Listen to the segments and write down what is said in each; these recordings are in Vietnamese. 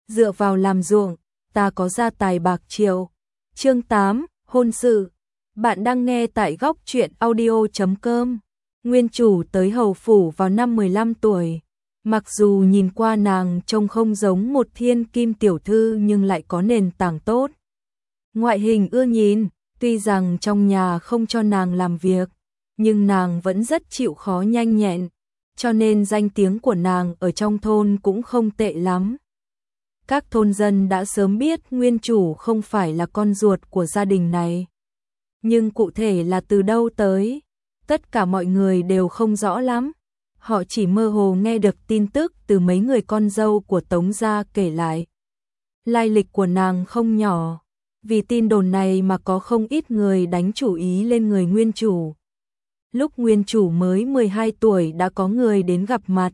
dựa vào làm ruộng, ta có gia tài bạc triệu. Chương 8, hôn sự. Bạn đang nghe tại góc truyện audio.com. Nguyên chủ tới hầu phủ vào năm 15 tuổi. Mặc dù nhìn qua nàng trông không giống một thiên kim tiểu thư nhưng lại có nền tảng tốt. Ngoại hình ưa nhìn, tuy rằng trong nhà không cho nàng làm việc, nhưng nàng vẫn rất chịu khó nhanh nhẹn, cho nên danh tiếng của nàng ở trong thôn cũng không tệ lắm. Các thôn dân đã sớm biết nguyên chủ không phải là con ruột của gia đình này. Nhưng cụ thể là từ đâu tới, tất cả mọi người đều không rõ lắm. Họ chỉ mơ hồ nghe được tin tức từ mấy người con dâu của Tống gia kể lại. Lai lịch của nàng không nhỏ, vì tin đồn này mà có không ít người đánh chủ ý lên người nguyên chủ. Lúc nguyên chủ mới 12 tuổi đã có người đến gặp mặt.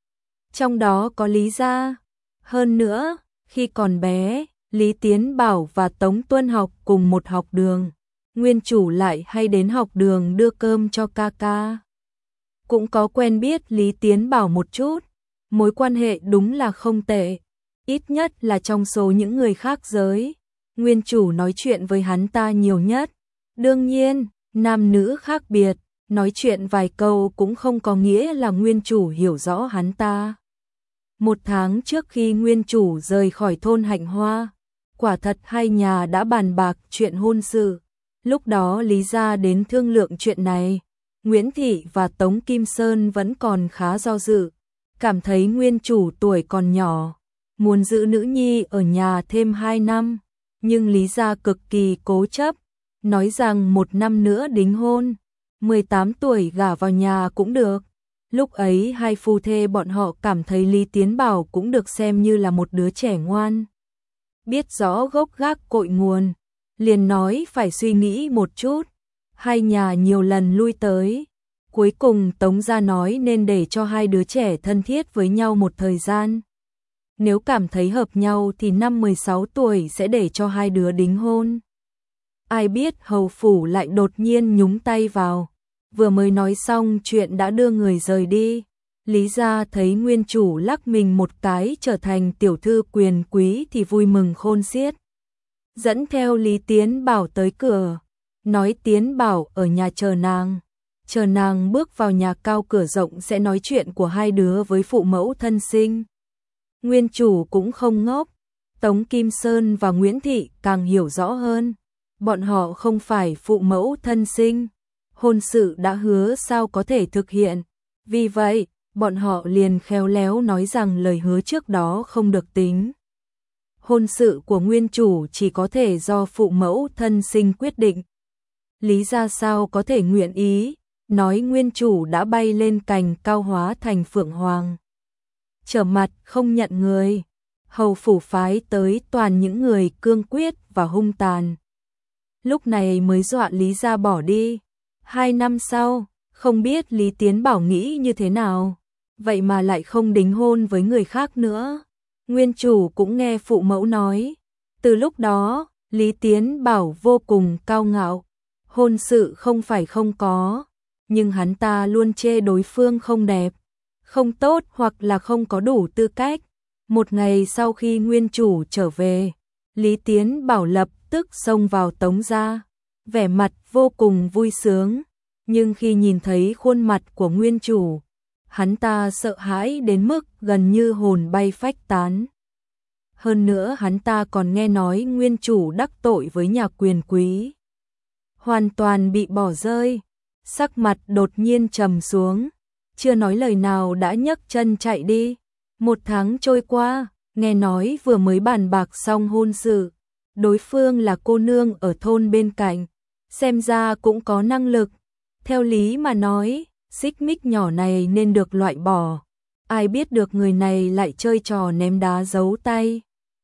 Trong đó có Lý gia. Hơn nữa, khi còn bé, Lý Tiến Bảo và Tống Tuân học cùng một học đường. Nguyên chủ lại hay đến học đường đưa cơm cho ca ca. Cũng có quen biết Lý Tiến Bảo một chút. Mối quan hệ đúng là không tệ. Ít nhất là trong số những người khác giới. Nguyên chủ nói chuyện với hắn ta nhiều nhất. Đương nhiên, nam nữ khác biệt. Nói chuyện vài câu cũng không có nghĩa là nguyên chủ hiểu rõ hắn ta. Một tháng trước khi nguyên chủ rời khỏi thôn Hạnh Hoa, quả thật hai nhà đã bàn bạc chuyện hôn sự. Lúc đó Lý gia đến thương lượng chuyện này, Nguyễn Thị và Tống Kim Sơn vẫn còn khá do dự, cảm thấy nguyên chủ tuổi còn nhỏ, muốn giữ nữ nhi ở nhà thêm 2 năm, nhưng Lý gia cực kỳ cố chấp, nói rằng 1 năm nữa đính hôn, 18 tuổi gả vào nhà cũng được. Lúc ấy hai phu thê bọn họ cảm thấy Lý Tiến Bảo cũng được xem như là một đứa trẻ ngoan. Biết rõ gốc gác cội nguồn, liền nói phải suy nghĩ một chút. Hai nhà nhiều lần lui tới. Cuối cùng Tống gia nói nên để cho hai đứa trẻ thân thiết với nhau một thời gian. Nếu cảm thấy hợp nhau thì năm 16 tuổi sẽ để cho hai đứa đính hôn. Ai biết hầu phủ lại đột nhiên nhúng tay vào. Vừa mới nói xong chuyện đã đưa người rời đi. Lý gia thấy nguyên chủ lắc mình một cái trở thành tiểu thư quyền quý thì vui mừng khôn xiết. Dẫn theo Lý Tiến Bảo tới cửa, nói Tiến Bảo ở nhà chờ nàng bước vào nhà cao cửa rộng sẽ nói chuyện của hai đứa với phụ mẫu thân sinh. Nguyên chủ cũng không ngốc, Tống Kim Sơn và Nguyễn Thị càng hiểu rõ hơn, bọn họ không phải phụ mẫu thân sinh. Hôn sự đã hứa sao có thể thực hiện, vì vậy, bọn họ liền khéo léo nói rằng lời hứa trước đó không được tính. Hôn sự của nguyên chủ chỉ có thể do phụ mẫu thân sinh quyết định. Lý gia sao có thể nguyện ý, nói nguyên chủ đã bay lên cành cao hóa thành phượng hoàng. Trở mặt không nhận người, hầu phủ phái tới toàn những người cương quyết và hung tàn. Lúc này mới dọa Lý gia bỏ đi. 2 năm sau, không biết Lý Tiến Bảo nghĩ như thế nào, vậy mà lại không đính hôn với người khác nữa. Nguyên chủ cũng nghe phụ mẫu nói, từ lúc đó, Lý Tiến Bảo vô cùng cao ngạo, hôn sự không phải không có, nhưng hắn ta luôn chê đối phương không đẹp, không tốt hoặc là không có đủ tư cách. Một ngày sau khi nguyên chủ trở về, Lý Tiến Bảo lập tức xông vào Tống gia, vẻ mặt vô cùng vui sướng, nhưng khi nhìn thấy khuôn mặt của nguyên chủ, hắn ta sợ hãi đến mức gần như hồn bay phách tán. Hơn nữa hắn ta còn nghe nói nguyên chủ đắc tội với nhà quyền quý. Hoàn toàn bị bỏ rơi, sắc mặt đột nhiên trầm xuống, chưa nói lời nào đã nhấc chân chạy đi. 1 tháng trôi qua, nghe nói vừa mới bàn bạc xong hôn sự, đối phương là cô nương ở thôn bên cạnh, xem ra cũng có năng lực. Theo lý mà nói, xích mích nhỏ này nên được loại bỏ. Ai biết được người này lại chơi trò ném đá giấu tay.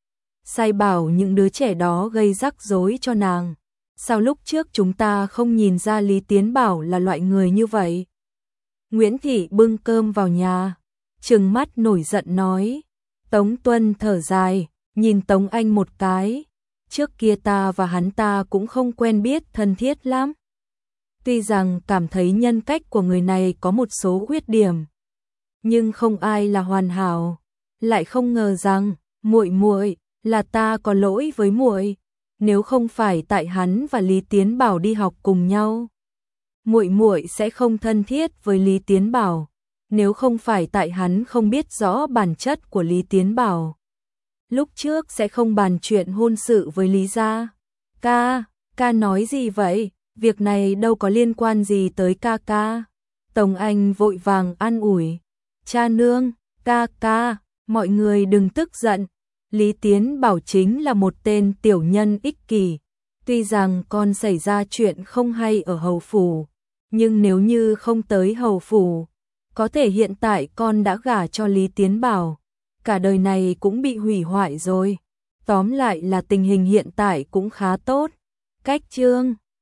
Sai bảo những đứa trẻ đó gây rắc rối cho nàng. Sao lúc trước chúng ta không nhìn ra Lý Tiến Bảo là loại người như vậy? Nguyễn Thị bưng cơm vào nhà, trừng mắt nổi giận nói. Tống Tuân thở dài, nhìn Tống Anh một cái. Trước kia ta và hắn ta cũng không quen biết thân thiết lắm. Tuy rằng cảm thấy nhân cách của người này có một số khuyết điểm, nhưng không ai là hoàn hảo. Lại không ngờ rằng, Muội muội, là ta có lỗi với muội, nếu không phải tại hắn và Lý Tiến Bảo đi học cùng nhau, muội muội sẽ không thân thiết với Lý Tiến Bảo, nếu không phải tại hắn không biết rõ bản chất của Lý Tiến Bảo, lúc trước sẽ không bàn chuyện hôn sự với Lý gia. Ca nói gì vậy? Việc này đâu có liên quan gì tới ca. Tống Anh vội vàng an ủi. Cha nương, ca, mọi người đừng tức giận. Lý Tiến Bảo chính là một tên tiểu nhân ích kỷ. Tuy rằng con xảy ra chuyện không hay ở Hầu Phủ, nhưng nếu như không tới Hầu Phủ, có thể hiện tại con đã gả cho Lý Tiến Bảo, cả đời này cũng bị hủy hoại rồi. Tóm lại là tình hình hiện tại cũng khá tốt. Cách chương